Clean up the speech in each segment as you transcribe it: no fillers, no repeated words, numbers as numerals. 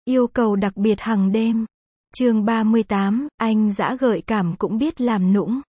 Yêu cầu đặc biệt hàng đêm. Chương 38, anh dã gợi cảm cũng biết làm nũng.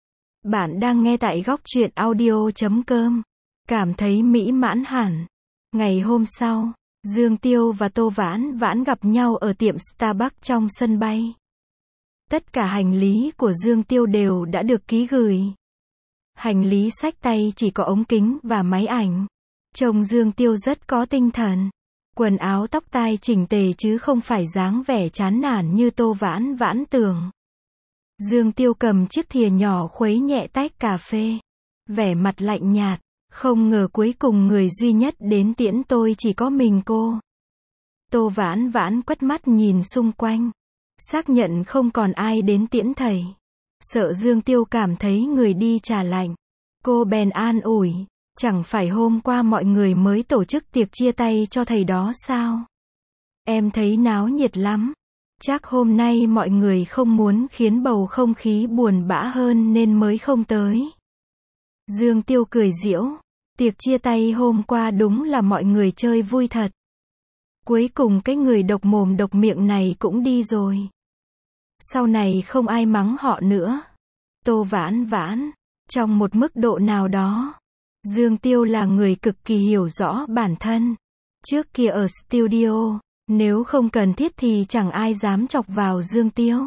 Bạn đang nghe tại góc truyện audio.com. Cảm thấy mỹ mãn hẳn. Ngày hôm sau, Dương Tiêu và Tô Vãn Vãn gặp nhau ở tiệm Starbucks trong sân bay. Tất cả hành lý của Dương Tiêu đều đã được ký gửi. Hành lý xách tay chỉ có ống kính và máy ảnh. Trông Dương Tiêu rất có tinh thần. Quần áo tóc tai chỉnh tề chứ không phải dáng vẻ chán nản như Tô Vãn Vãn tưởng. Dương Tiêu cầm chiếc thìa nhỏ khuấy nhẹ tách cà phê. Vẻ mặt lạnh nhạt. Không ngờ cuối cùng người duy nhất đến tiễn tôi chỉ có mình cô. Tô Vãn Vãn quét mắt nhìn xung quanh. Xác nhận không còn ai đến tiễn thầy. Sợ Dương Tiêu cảm thấy người đi trà lạnh. Cô bèn an ủi. Chẳng phải hôm qua mọi người mới tổ chức tiệc chia tay cho thầy đó sao? Em thấy náo nhiệt lắm. Chắc hôm nay mọi người không muốn khiến bầu không khí buồn bã hơn nên mới không tới. Dương Tiêu cười giễu. Tiệc chia tay hôm qua đúng là mọi người chơi vui thật. Cuối cùng cái người độc mồm độc miệng này cũng đi rồi. Sau này không ai mắng họ nữa. Tô Vãn Vãn. Trong một mức độ nào đó, Dương Tiêu là người cực kỳ hiểu rõ bản thân. Trước kia ở studio, nếu không cần thiết thì chẳng ai dám chọc vào Dương Tiêu.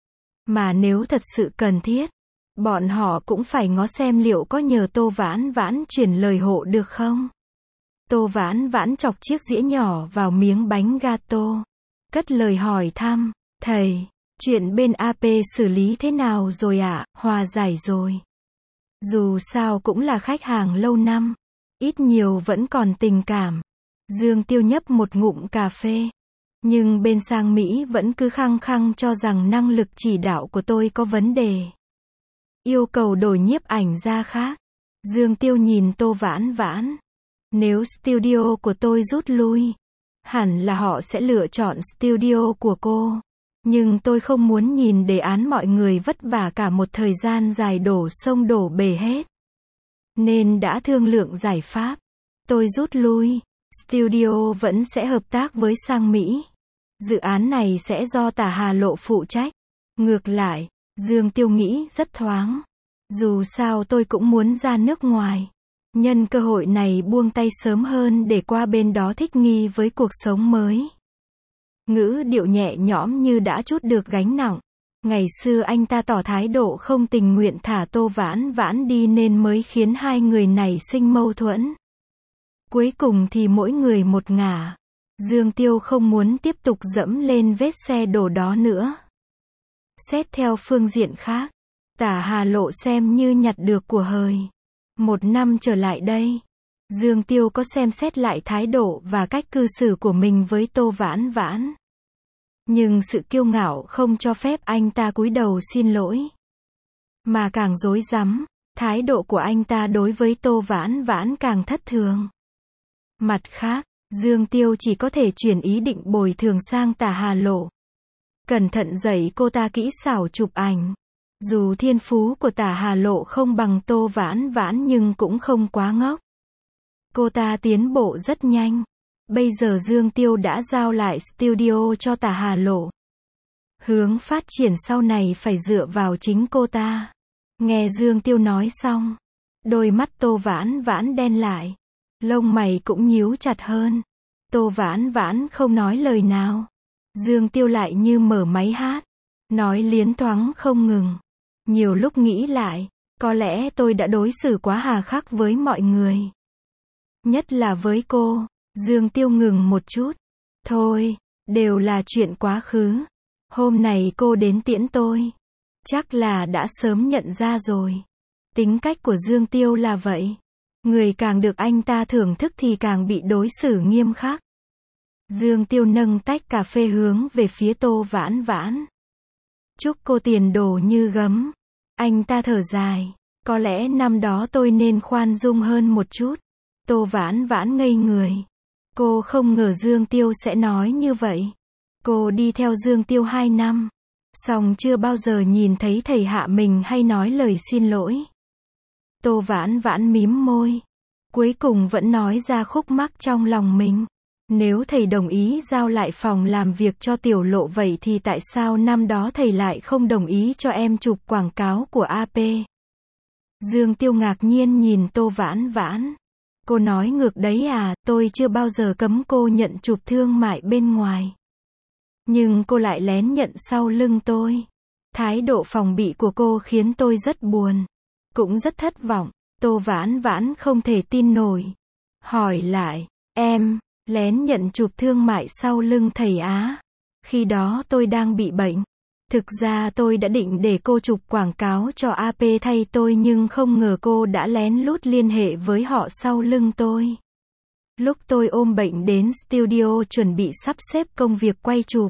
Mà nếu thật sự cần thiết, bọn họ cũng phải ngó xem liệu có nhờ Tô Vãn Vãn chuyển lời hộ được không. Tô Vãn Vãn chọc chiếc dĩa nhỏ vào miếng bánh gato. Cất lời hỏi thăm, thầy, chuyện bên AP xử lý thế nào rồi ạ? Hòa giải rồi. Dù sao cũng là khách hàng lâu năm, ít nhiều vẫn còn tình cảm. Dương Tiêu nhấp một ngụm cà phê. Nhưng bên sang Mỹ vẫn cứ khăng khăng cho rằng năng lực chỉ đạo của tôi có vấn đề. Yêu cầu đổi nhiếp ảnh gia khác. Dương Tiêu nhìn Tô Vãn Vãn. Nếu studio của tôi rút lui, hẳn là họ sẽ lựa chọn studio của cô. Nhưng tôi không muốn nhìn đề án mọi người vất vả cả một thời gian dài đổ sông đổ bể hết. Nên đã thương lượng giải pháp. Tôi rút lui, studio vẫn sẽ hợp tác với sang Mỹ. Dự án này sẽ do Tả Hà Lộ phụ trách. Ngược lại, Dương Tiêu nghĩ rất thoáng. Dù sao tôi cũng muốn ra nước ngoài. Nhân cơ hội này buông tay sớm hơn để qua bên đó thích nghi với cuộc sống mới. Ngữ điệu nhẹ nhõm như đã trút được gánh nặng. Ngày xưa anh ta tỏ thái độ không tình nguyện thả Tô Vãn Vãn đi nên mới khiến hai người này sinh mâu thuẫn. Cuối cùng thì mỗi người một ngả. Dương Tiêu không muốn tiếp tục dẫm lên vết xe đổ đó nữa. Xét theo phương diện khác, Tả Hà Lộ xem như nhặt được của hời. Một năm trở lại đây, Dương Tiêu có xem xét lại thái độ và cách cư xử của mình với Tô Vãn Vãn. Nhưng sự kiêu ngạo không cho phép anh ta cúi đầu xin lỗi. Mà càng rối rắm, thái độ của anh ta đối với Tô Vãn Vãn càng thất thường. Mặt khác, Dương Tiêu chỉ có thể chuyển ý định bồi thường sang Tả Hà Lộ. Cẩn thận dạy cô ta kỹ xảo chụp ảnh. Dù thiên phú của Tả Hà Lộ không bằng Tô Vãn Vãn nhưng cũng không quá ngốc. Cô ta tiến bộ rất nhanh. Bây giờ Dương Tiêu đã giao lại studio cho Tả Hà Lộ. Hướng phát triển sau này phải dựa vào chính cô ta. Nghe Dương Tiêu nói xong, đôi mắt Tô Vãn Vãn đen lại. Lông mày cũng nhíu chặt hơn. Tô Vãn Vãn không nói lời nào. Dương Tiêu lại như mở máy hát. Nói liến thoáng không ngừng. Nhiều lúc nghĩ lại, có lẽ tôi đã đối xử quá hà khắc với mọi người. Nhất là với cô. Dương Tiêu ngừng một chút. Thôi, đều là chuyện quá khứ. Hôm này cô đến tiễn tôi. Chắc là đã sớm nhận ra rồi. Tính cách của Dương Tiêu là vậy. Người càng được anh ta thưởng thức thì càng bị đối xử nghiêm khắc. Dương Tiêu nâng tách cà phê hướng về phía Tô Vãn Vãn. Chúc cô tiền đồ như gấm. Anh ta thở dài. Có lẽ năm đó tôi nên khoan dung hơn một chút. Tô Vãn Vãn ngây người. Cô không ngờ Dương Tiêu sẽ nói như vậy. Cô đi theo Dương Tiêu 2 năm. Song chưa bao giờ nhìn thấy thầy hạ mình hay nói lời xin lỗi. Tô Vãn Vãn mím môi. Cuối cùng vẫn nói ra khúc mắc trong lòng mình. Nếu thầy đồng ý giao lại phòng làm việc cho Tiểu Lộ vậy thì tại sao năm đó thầy lại không đồng ý cho em chụp quảng cáo của AP? Dương Tiêu ngạc nhiên nhìn Tô Vãn Vãn. Cô nói ngược đấy à, tôi chưa bao giờ cấm cô nhận chụp thương mại bên ngoài. Nhưng cô lại lén nhận sau lưng tôi. Thái độ phòng bị của cô khiến tôi rất buồn. Cũng rất thất vọng. Tô Vãn Vãn không thể tin nổi. Hỏi lại, em lén nhận chụp thương mại sau lưng thầy á? Khi đó tôi đang bị bệnh. Thực ra tôi đã định để cô chụp quảng cáo cho AP thay tôi nhưng không ngờ cô đã lén lút liên hệ với họ sau lưng tôi. Lúc tôi ôm bệnh đến studio chuẩn bị sắp xếp công việc quay chụp,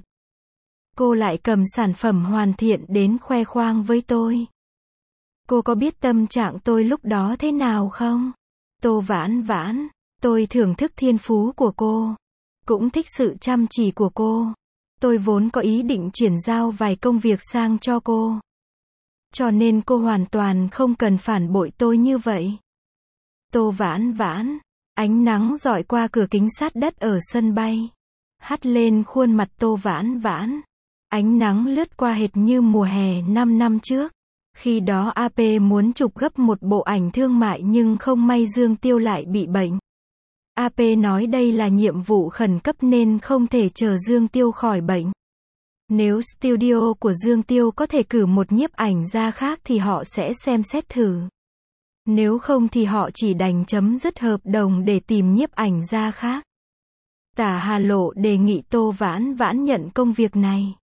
cô lại cầm sản phẩm hoàn thiện đến khoe khoang với tôi. Cô có biết tâm trạng tôi lúc đó thế nào không? Tô Vãn Vãn, tôi thưởng thức thiên phú của cô, cũng thích sự chăm chỉ của cô. Tôi vốn có ý định chuyển giao vài công việc sang cho cô. Cho nên cô hoàn toàn không cần phản bội tôi như vậy. Tô Vãn Vãn, ánh nắng rọi qua cửa kính sát đất ở sân bay, hắt lên khuôn mặt Tô Vãn Vãn. Ánh nắng lướt qua hệt như mùa hè 5 năm trước. Khi đó AP muốn chụp gấp một bộ ảnh thương mại nhưng không may Dương Tiêu lại bị bệnh. AP nói đây là nhiệm vụ khẩn cấp nên không thể chờ Dương Tiêu khỏi bệnh. Nếu studio của Dương Tiêu có thể cử một nhiếp ảnh gia khác thì họ sẽ xem xét thử. Nếu không thì họ chỉ đành chấm dứt hợp đồng để tìm nhiếp ảnh gia khác. Tả Hà Lộ đề nghị Tô Vãn Vãn nhận công việc này.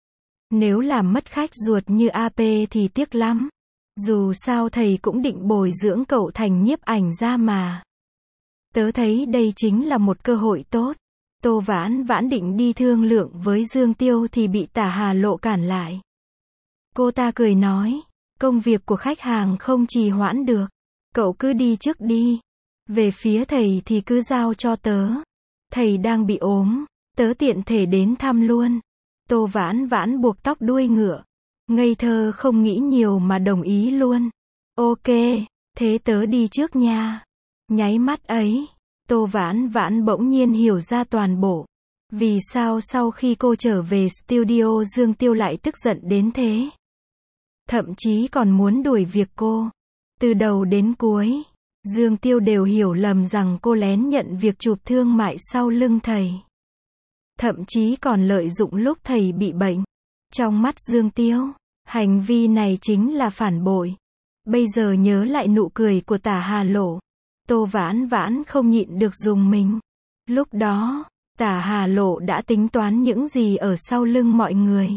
Nếu làm mất khách ruột như AP thì tiếc lắm. Dù sao thầy cũng định bồi dưỡng cậu thành nhiếp ảnh gia mà. Tớ thấy đây chính là một cơ hội tốt. Tô Vãn Vãn định đi thương lượng với Dương Tiêu thì bị Tả Hà Lộ cản lại. Cô ta cười nói, công việc của khách hàng không trì hoãn được. Cậu cứ đi trước đi. Về phía thầy thì cứ giao cho tớ. Thầy đang bị ốm, tớ tiện thể đến thăm luôn. Tô Vãn Vãn buộc tóc đuôi ngựa. Ngây thơ không nghĩ nhiều mà đồng ý luôn. Ok, thế tớ đi trước nha. Nháy mắt ấy, Tô Vãn Vãn bỗng nhiên hiểu ra toàn bộ. Vì sao sau khi cô trở về studio Dương Tiêu lại tức giận đến thế. Thậm chí còn muốn đuổi việc cô. Từ đầu đến cuối, Dương Tiêu đều hiểu lầm rằng cô lén nhận việc chụp thương mại sau lưng thầy. Thậm chí còn lợi dụng lúc thầy bị bệnh. Trong mắt Dương Tiêu, hành vi này chính là phản bội. Bây giờ nhớ lại nụ cười của Tả Hà Lộ, Tô Vãn Vãn không nhịn được rùng mình. Lúc đó, Tả Hà Lộ đã tính toán những gì ở sau lưng mọi người.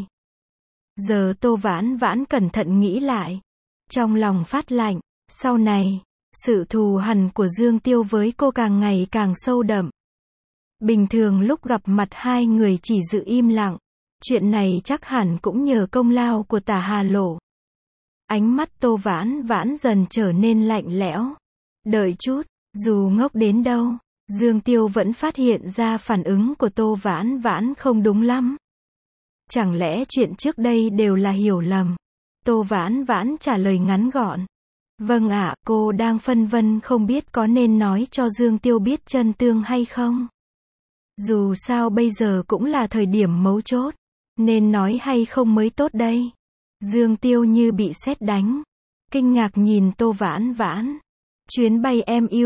Giờ Tô Vãn Vãn cẩn thận nghĩ lại. Trong lòng phát lạnh, sau này, sự thù hằn của Dương Tiêu với cô càng ngày càng sâu đậm. Bình thường lúc gặp mặt hai người chỉ giữ im lặng. Chuyện này chắc hẳn cũng nhờ công lao của Tả Hà Lộ. Ánh mắt Tô Vãn Vãn dần trở nên lạnh lẽo. Đợi chút, dù ngốc đến đâu, Dương Tiêu vẫn phát hiện ra phản ứng của Tô Vãn Vãn không đúng lắm. Chẳng lẽ chuyện trước đây đều là hiểu lầm? Tô Vãn Vãn trả lời ngắn gọn. Vâng ạ, cô đang phân vân không biết có nên nói cho Dương Tiêu biết chân tương hay không. Dù sao bây giờ cũng là thời điểm mấu chốt. Nên nói hay không mới tốt đây. Dương Tiêu như bị sét đánh. Kinh ngạc nhìn Tô Vãn Vãn. Chuyến bay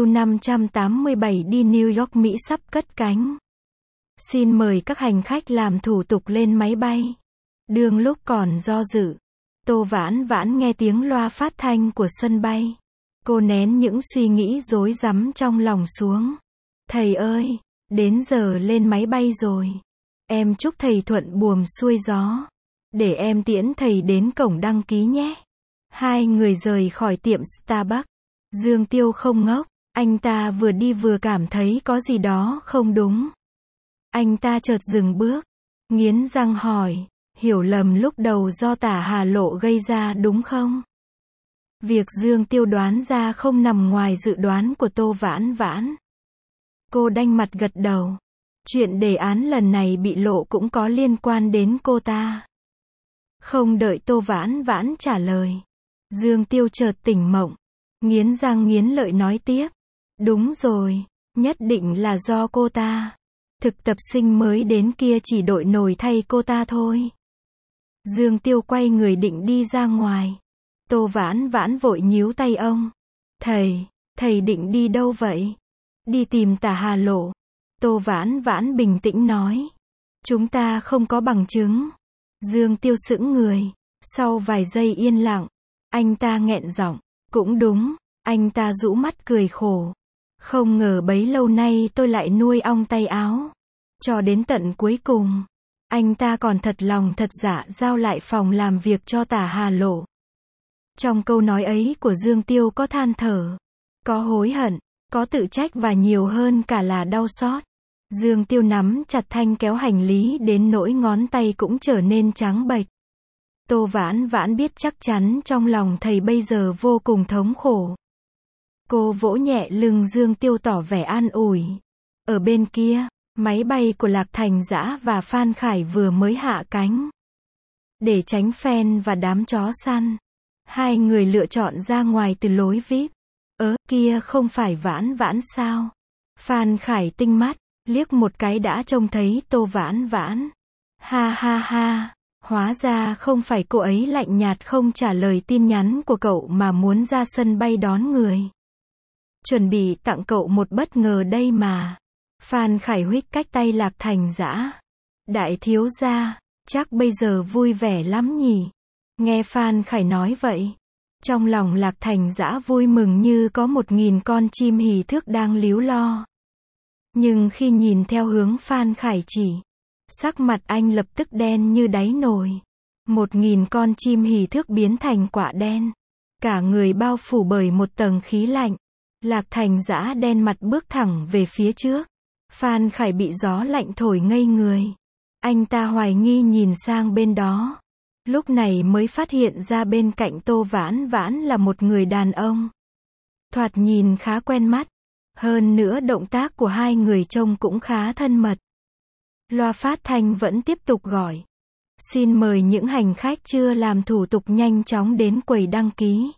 MU587 đi New York Mỹ sắp cất cánh. Xin mời các hành khách làm thủ tục lên máy bay. Đương lúc còn do dự, Tô Vãn Vãn nghe tiếng loa phát thanh của sân bay. Cô nén những suy nghĩ rối rắm trong lòng xuống. Thầy ơi, đến giờ lên máy bay rồi. Em chúc thầy thuận buồm xuôi gió. Để em tiễn thầy đến cổng đăng ký nhé. Hai người rời khỏi tiệm Starbucks. Dương Tiêu không ngốc. Anh ta vừa đi vừa cảm thấy có gì đó không đúng. Anh ta chợt dừng bước. Nghiến răng hỏi. Hiểu lầm lúc đầu do Tả Hà Lộ gây ra đúng không? Việc Dương Tiêu đoán ra không nằm ngoài dự đoán của Tô Vãn Vãn. Cô đanh mặt gật đầu. Chuyện đề án lần này bị lộ cũng có liên quan đến cô ta. Không đợi Tô Vãn Vãn trả lời, Dương Tiêu chợt tỉnh mộng. Nghiến răng nghiến lợi nói tiếp. Đúng rồi, nhất định là do cô ta. Thực tập sinh mới đến kia chỉ đội nổi thay cô ta thôi. Dương Tiêu quay người định đi ra ngoài. Tô Vãn Vãn vội níu tay ông. Thầy định đi đâu vậy? Đi tìm Tả Hà Lộ. Tô Vãn Vãn bình tĩnh nói. Chúng ta không có bằng chứng. Dương Tiêu sững người. Sau vài giây yên lặng, anh ta nghẹn giọng. Cũng đúng, anh ta rũ mắt cười khổ. Không ngờ bấy lâu nay tôi lại nuôi ong tay áo. Cho đến tận cuối cùng, anh ta còn thật lòng thật dạ giao lại phòng làm việc cho Tả Hà Lộ. Trong câu nói ấy của Dương Tiêu có than thở, có hối hận, có tự trách và nhiều hơn cả là đau xót. Dương Tiêu nắm chặt thanh kéo hành lý đến nỗi ngón tay cũng trở nên trắng bệch. Tô Vãn Vãn biết chắc chắn trong lòng thầy bây giờ vô cùng thống khổ. Cô vỗ nhẹ lưng Dương Tiêu tỏ vẻ an ủi. Ở bên kia, máy bay của Lạc Thành Dã và Phan Khải vừa mới hạ cánh. Để tránh phen và đám chó săn, hai người lựa chọn ra ngoài từ lối VIP. Kia không phải Vãn Vãn sao? Phan Khải tinh mắt, liếc một cái đã trông thấy Tô Vãn Vãn. Ha ha ha, hóa ra không phải cô ấy lạnh nhạt không trả lời tin nhắn của cậu mà muốn ra sân bay đón người. Chuẩn bị tặng cậu một bất ngờ đây mà. Phan Khải huých cách tay Lạc Thành Dã. Đại thiếu gia, chắc bây giờ vui vẻ lắm nhỉ? Nghe Phan Khải nói vậy, trong lòng Lạc Thành Dã vui mừng như có 1000 con chim hỉ thước đang líu lo. Nhưng khi nhìn theo hướng Phan Khải chỉ, sắc mặt anh lập tức đen như đáy nồi. 1000 con chim hỉ thước biến thành quả đen. Cả người bao phủ bởi một tầng khí lạnh. Lạc Thành Dã đen mặt bước thẳng về phía trước. Phan Khải bị gió lạnh thổi ngây người. Anh ta hoài nghi nhìn sang bên đó. Lúc này mới phát hiện ra bên cạnh Tô Vãn Vãn là một người đàn ông. Thoạt nhìn khá quen mắt. Hơn nữa động tác của hai người trông cũng khá thân mật. Loa phát thanh vẫn tiếp tục gọi. Xin mời những hành khách chưa làm thủ tục nhanh chóng đến quầy đăng ký.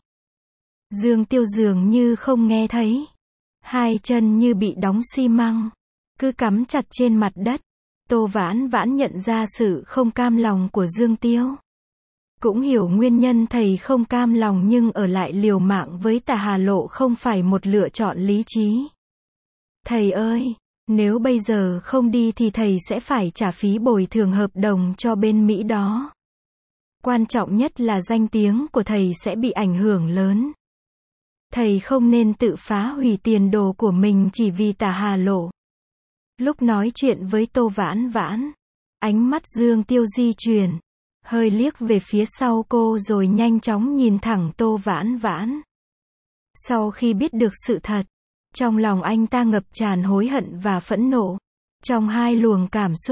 Dương Tiêu dường như không nghe thấy. Hai chân như bị đóng xi măng, cứ cắm chặt trên mặt đất. Tô Vãn Vãn nhận ra sự không cam lòng của Dương Tiêu. Cũng hiểu nguyên nhân thầy không cam lòng, nhưng ở lại liều mạng với Tả Hà Lộ không phải một lựa chọn lý trí. Thầy ơi, nếu bây giờ không đi thì thầy sẽ phải trả phí bồi thường hợp đồng cho bên Mỹ đó. Quan trọng nhất là danh tiếng của thầy sẽ bị ảnh hưởng lớn. Thầy không nên tự phá hủy tiền đồ của mình chỉ vì Tả Hà Lộ. Lúc nói chuyện với Tô Vãn Vãn, ánh mắt Dương Tiêu di chuyển, hơi liếc về phía sau cô rồi nhanh chóng nhìn thẳng Tô Vãn Vãn. Sau khi biết được sự thật, trong lòng anh ta ngập tràn hối hận và phẫn nộ. Trong hai luồng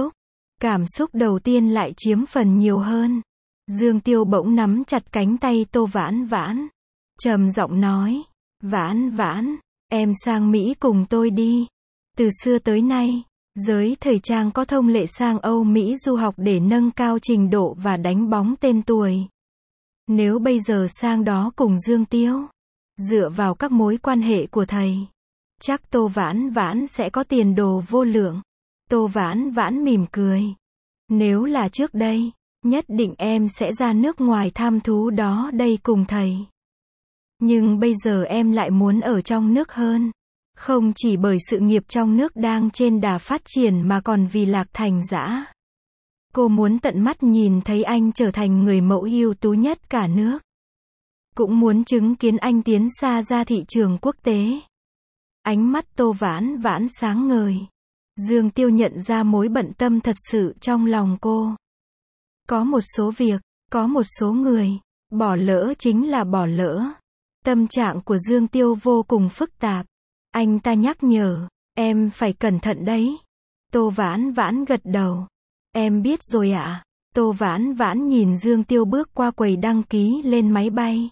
cảm xúc đầu tiên lại chiếm phần nhiều hơn. Dương Tiêu bỗng nắm chặt cánh tay Tô Vãn Vãn, trầm giọng nói, Vãn Vãn, em sang Mỹ cùng tôi đi. Từ xưa tới nay, giới thời trang có thông lệ sang Âu Mỹ du học để nâng cao trình độ và đánh bóng tên tuổi. Nếu bây giờ sang đó cùng Dương Tiêu, dựa vào các mối quan hệ của thầy, chắc Tô Vãn Vãn sẽ có tiền đồ vô lượng. Tô Vãn Vãn mỉm cười. Nếu là trước đây, nhất định em sẽ ra nước ngoài thăm thú đó đây cùng thầy. Nhưng bây giờ em lại muốn ở trong nước hơn. Không chỉ bởi sự nghiệp trong nước đang trên đà phát triển mà còn vì Lạc Thành Dã. Cô muốn tận mắt nhìn thấy anh trở thành người mẫu ưu tú nhất cả nước. Cũng muốn chứng kiến anh tiến xa ra thị trường quốc tế. Ánh mắt Tô Vãn Vãn sáng ngời. Dương Tiêu nhận ra mối bận tâm thật sự trong lòng cô. Có một số việc, có một số người, bỏ lỡ chính là bỏ lỡ. Tâm trạng của Dương Tiêu vô cùng phức tạp. Anh ta nhắc nhở, em phải cẩn thận đấy. Tô Vãn Vãn gật đầu. Em biết rồi ạ. Tô Vãn Vãn nhìn Dương Tiêu bước qua quầy đăng ký lên máy bay.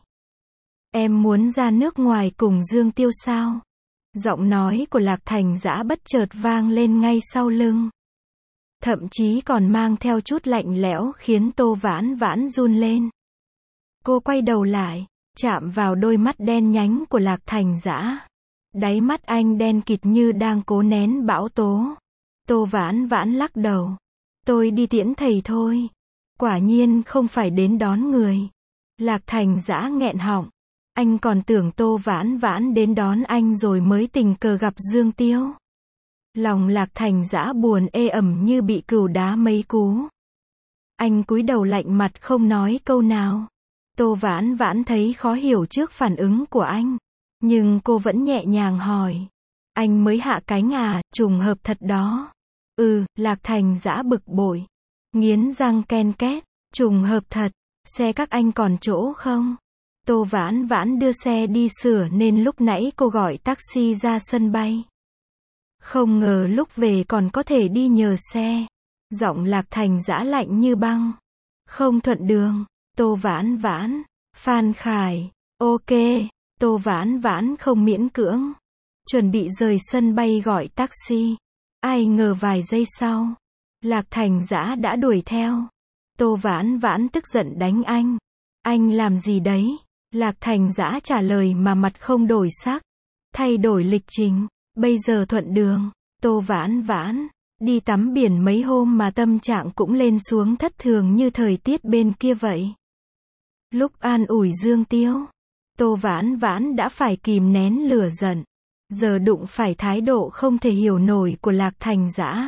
Em muốn ra nước ngoài cùng Dương Tiêu sao? Giọng nói của Lạc Thành Dã bất chợt vang lên ngay sau lưng. Thậm chí còn mang theo chút lạnh lẽo khiến Tô Vãn Vãn run lên. Cô quay đầu lại, chạm vào đôi mắt đen nhánh của Lạc Thành Dã. Đáy mắt anh đen kịt như đang cố nén bão tố. Tô Vãn Vãn lắc đầu. Tôi đi tiễn thầy thôi. Quả nhiên không phải đến đón người. Lạc Thành Dã nghẹn họng. Anh còn tưởng Tô Vãn Vãn đến đón anh rồi mới tình cờ gặp Dương Tiêu. Lòng Lạc Thành Dã buồn ê ẩm như bị cừu đá mấy cú. Anh cúi đầu lạnh mặt không nói câu nào. Tô Vãn Vãn thấy khó hiểu trước phản ứng của anh. Nhưng cô vẫn nhẹ nhàng hỏi. Anh mới hạ cánh à, trùng hợp thật đó. Lạc Thành Dã bực bội. Nghiến răng ken két, trùng hợp thật, xe các anh còn chỗ không? Tô Vãn Vãn đưa xe đi sửa nên lúc nãy cô gọi taxi ra sân bay. Không ngờ lúc về còn có thể đi nhờ xe. Giọng Lạc Thành Dã lạnh như băng. Không thuận đường. Tô Vãn Vãn. Phan Khải. Ok. Tô Vãn Vãn không miễn cưỡng. Chuẩn bị rời sân bay gọi taxi. Ai ngờ vài giây sau, Lạc Thành Dã đã đuổi theo. Tô Vãn Vãn tức giận đánh anh. Anh làm gì đấy? Lạc Thành Dã trả lời mà mặt không đổi sắc. Thay đổi lịch trình. Bây giờ thuận đường. Tô Vãn Vãn. Đi tắm biển mấy hôm mà tâm trạng cũng lên xuống thất thường như thời tiết bên kia vậy. Lúc an ủi Dương Tiêu, Tô Vãn Vãn đã phải kìm nén lửa giận. Giờ đụng phải thái độ không thể hiểu nổi của Lạc Thành Dã.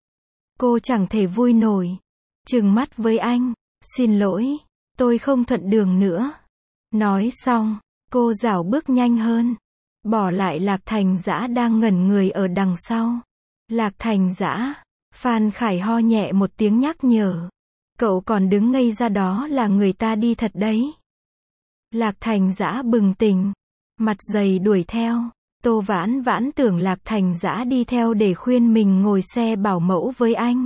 Cô chẳng thể vui nổi. Trừng mắt với anh. Xin lỗi, tôi không thuận đường nữa. Nói xong, cô rảo bước nhanh hơn. Bỏ lại Lạc Thành Dã đang ngẩn người ở đằng sau. Lạc Thành Dã. Phan Khải ho nhẹ một tiếng nhắc nhở. Cậu còn đứng ngây ra đó là người ta đi thật đấy. Lạc Thành Dã bừng tỉnh. Mặt dày đuổi theo. Tô Vãn Vãn tưởng Lạc Thành Dã đi theo để khuyên mình ngồi xe bảo mẫu với anh.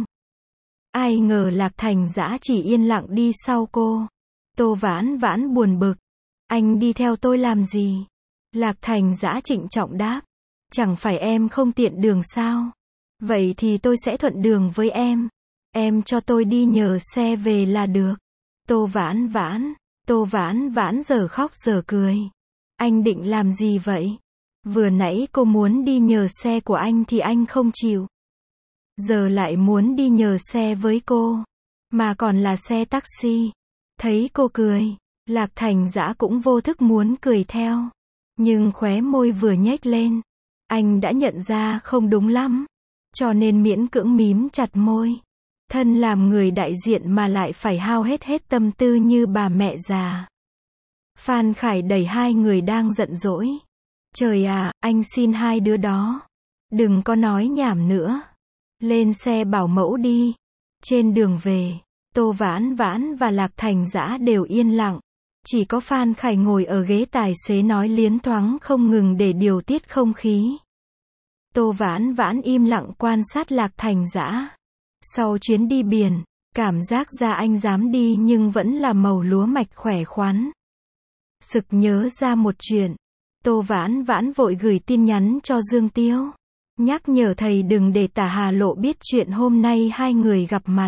Ai ngờ Lạc Thành Dã chỉ yên lặng đi sau cô. Tô Vãn Vãn buồn bực. Anh đi theo tôi làm gì? Lạc Thành Dã trịnh trọng đáp. Chẳng phải em không tiện đường sao? Vậy thì tôi sẽ thuận đường với em. Em cho tôi đi nhờ xe về là được. Tô Vãn Vãn. Tô Vãn Vãn giờ khóc giờ cười. Anh định làm gì vậy? Vừa nãy cô muốn đi nhờ xe của anh thì anh không chịu. Giờ lại muốn đi nhờ xe với cô. Mà còn là xe taxi. Thấy cô cười, Lạc Thành Dã cũng vô thức muốn cười theo. Nhưng khóe môi vừa nhếch lên. Anh đã nhận ra không đúng lắm. Cho nên miễn cưỡng mím chặt môi. Thân làm người đại diện mà lại phải hao hết tâm tư như bà mẹ già. Phan Khải đẩy hai người đang giận dỗi. Trời à, anh xin hai đứa đó. Đừng có nói nhảm nữa. Lên xe bảo mẫu đi. Trên đường về, Tô Vãn Vãn và Lạc Thành Dã đều yên lặng. Chỉ có Phan Khải ngồi ở ghế tài xế nói liến thoáng không ngừng để điều tiết không khí. Tô Vãn Vãn im lặng quan sát Lạc Thành Dã. Sau chuyến đi biển, cảm giác ra anh dám đi nhưng vẫn là màu lúa mạch khỏe khoắn. Sực nhớ ra một chuyện. Tô Vãn Vãn vội gửi tin nhắn cho Dương Tiêu. Nhắc nhở thầy đừng để Tả Hà Lộ biết chuyện hôm nay hai người gặp mặt.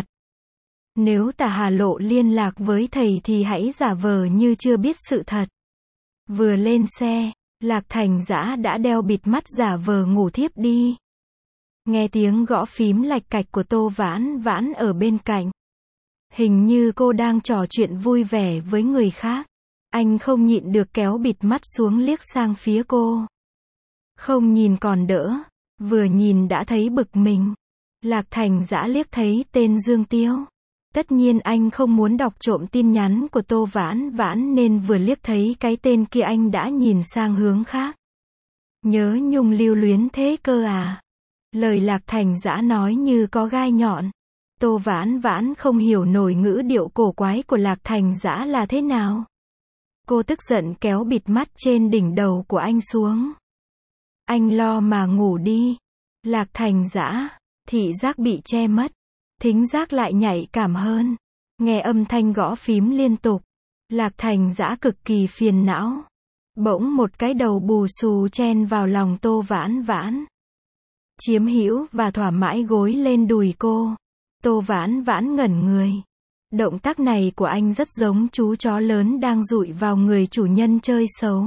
Nếu Tả Hà Lộ liên lạc với thầy thì hãy giả vờ như chưa biết sự thật. Vừa lên xe, Lạc Thành Dã đã đeo bịt mắt giả vờ ngủ thiếp đi. Nghe tiếng gõ phím lạch cạch của Tô Vãn Vãn ở bên cạnh. Hình như cô đang trò chuyện vui vẻ với người khác. Anh không nhịn được kéo bịt mắt xuống liếc sang phía cô. Không nhìn còn đỡ, vừa nhìn đã thấy bực mình. Lạc Thành Dã liếc thấy tên Dương Tiêu. Tất nhiên anh không muốn đọc trộm tin nhắn của Tô Vãn Vãn nên vừa liếc thấy cái tên kia anh đã nhìn sang hướng khác. Nhớ nhung lưu luyến thế cơ à? Lời Lạc Thành Dã nói như có gai nhọn. Tô Vãn Vãn không hiểu nổi ngữ điệu cổ quái của Lạc Thành Dã là thế nào. Cô tức giận kéo bịt mắt trên đỉnh đầu của anh xuống. Anh lo mà ngủ đi. Lạc Thành Dã, thị giác bị che mất. Thính giác lại nhạy cảm hơn. Nghe âm thanh gõ phím liên tục. Lạc Thành Dã cực kỳ phiền não. Bỗng một cái đầu bù xù chen vào lòng Tô Vãn Vãn. Chiếm hữu và thỏa mãi gối lên đùi cô. Tô Vãn Vãn ngẩn người. Động tác này của anh rất giống chú chó lớn đang dụi vào người chủ nhân chơi xấu.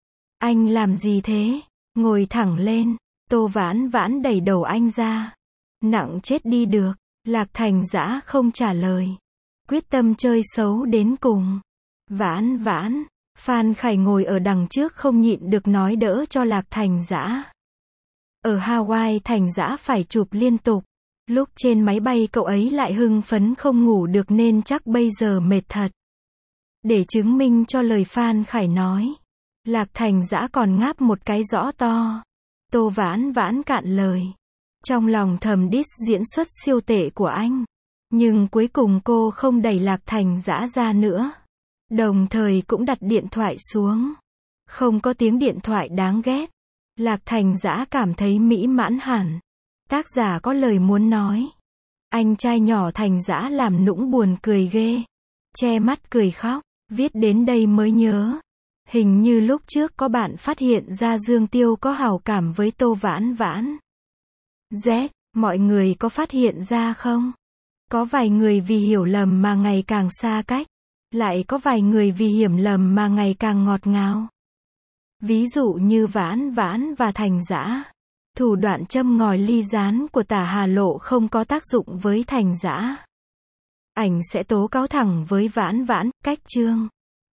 Anh làm gì thế? Ngồi thẳng lên. Tô Vãn Vãn đẩy đầu anh ra. Nặng chết đi được. Lạc Thành Dã không trả lời. Quyết tâm chơi xấu đến cùng. Vãn vãn. Phan Khải ngồi ở đằng trước không nhịn được nói đỡ cho Lạc Thành Dã. Ở Hawaii Thành Dã phải chụp liên tục. Lúc trên máy bay cậu ấy lại hưng phấn không ngủ được nên chắc bây giờ mệt thật. Để chứng minh cho lời Phan Khải nói, Lạc Thành Dã còn ngáp một cái rõ to. Tô Vãn Vãn cạn lời. Trong lòng thầm diss diễn xuất siêu tệ của anh. Nhưng cuối cùng cô không đẩy Lạc Thành Dã ra nữa. Đồng thời cũng đặt điện thoại xuống. Không có tiếng điện thoại đáng ghét. Lạc Thành Dã cảm thấy mỹ mãn hẳn. Tác giả có lời muốn nói. Anh trai nhỏ Thành Dã làm nũng buồn cười ghê. Che mắt cười khóc. Viết đến đây mới nhớ. Hình như lúc trước có bạn phát hiện ra Dương Tiêu có hảo cảm với Tô Vãn Vãn. Z, mọi người có phát hiện ra không? Có vài người vì hiểu lầm mà ngày càng xa cách. Lại có vài người vì hiểu lầm mà ngày càng ngọt ngào. Ví dụ như Vãn Vãn và Thành Dã. Thủ đoạn châm ngòi ly gián của Tả Hà Lộ không có tác dụng với Thành Dã. Ảnh sẽ tố cáo thẳng với Vãn Vãn, cách chương.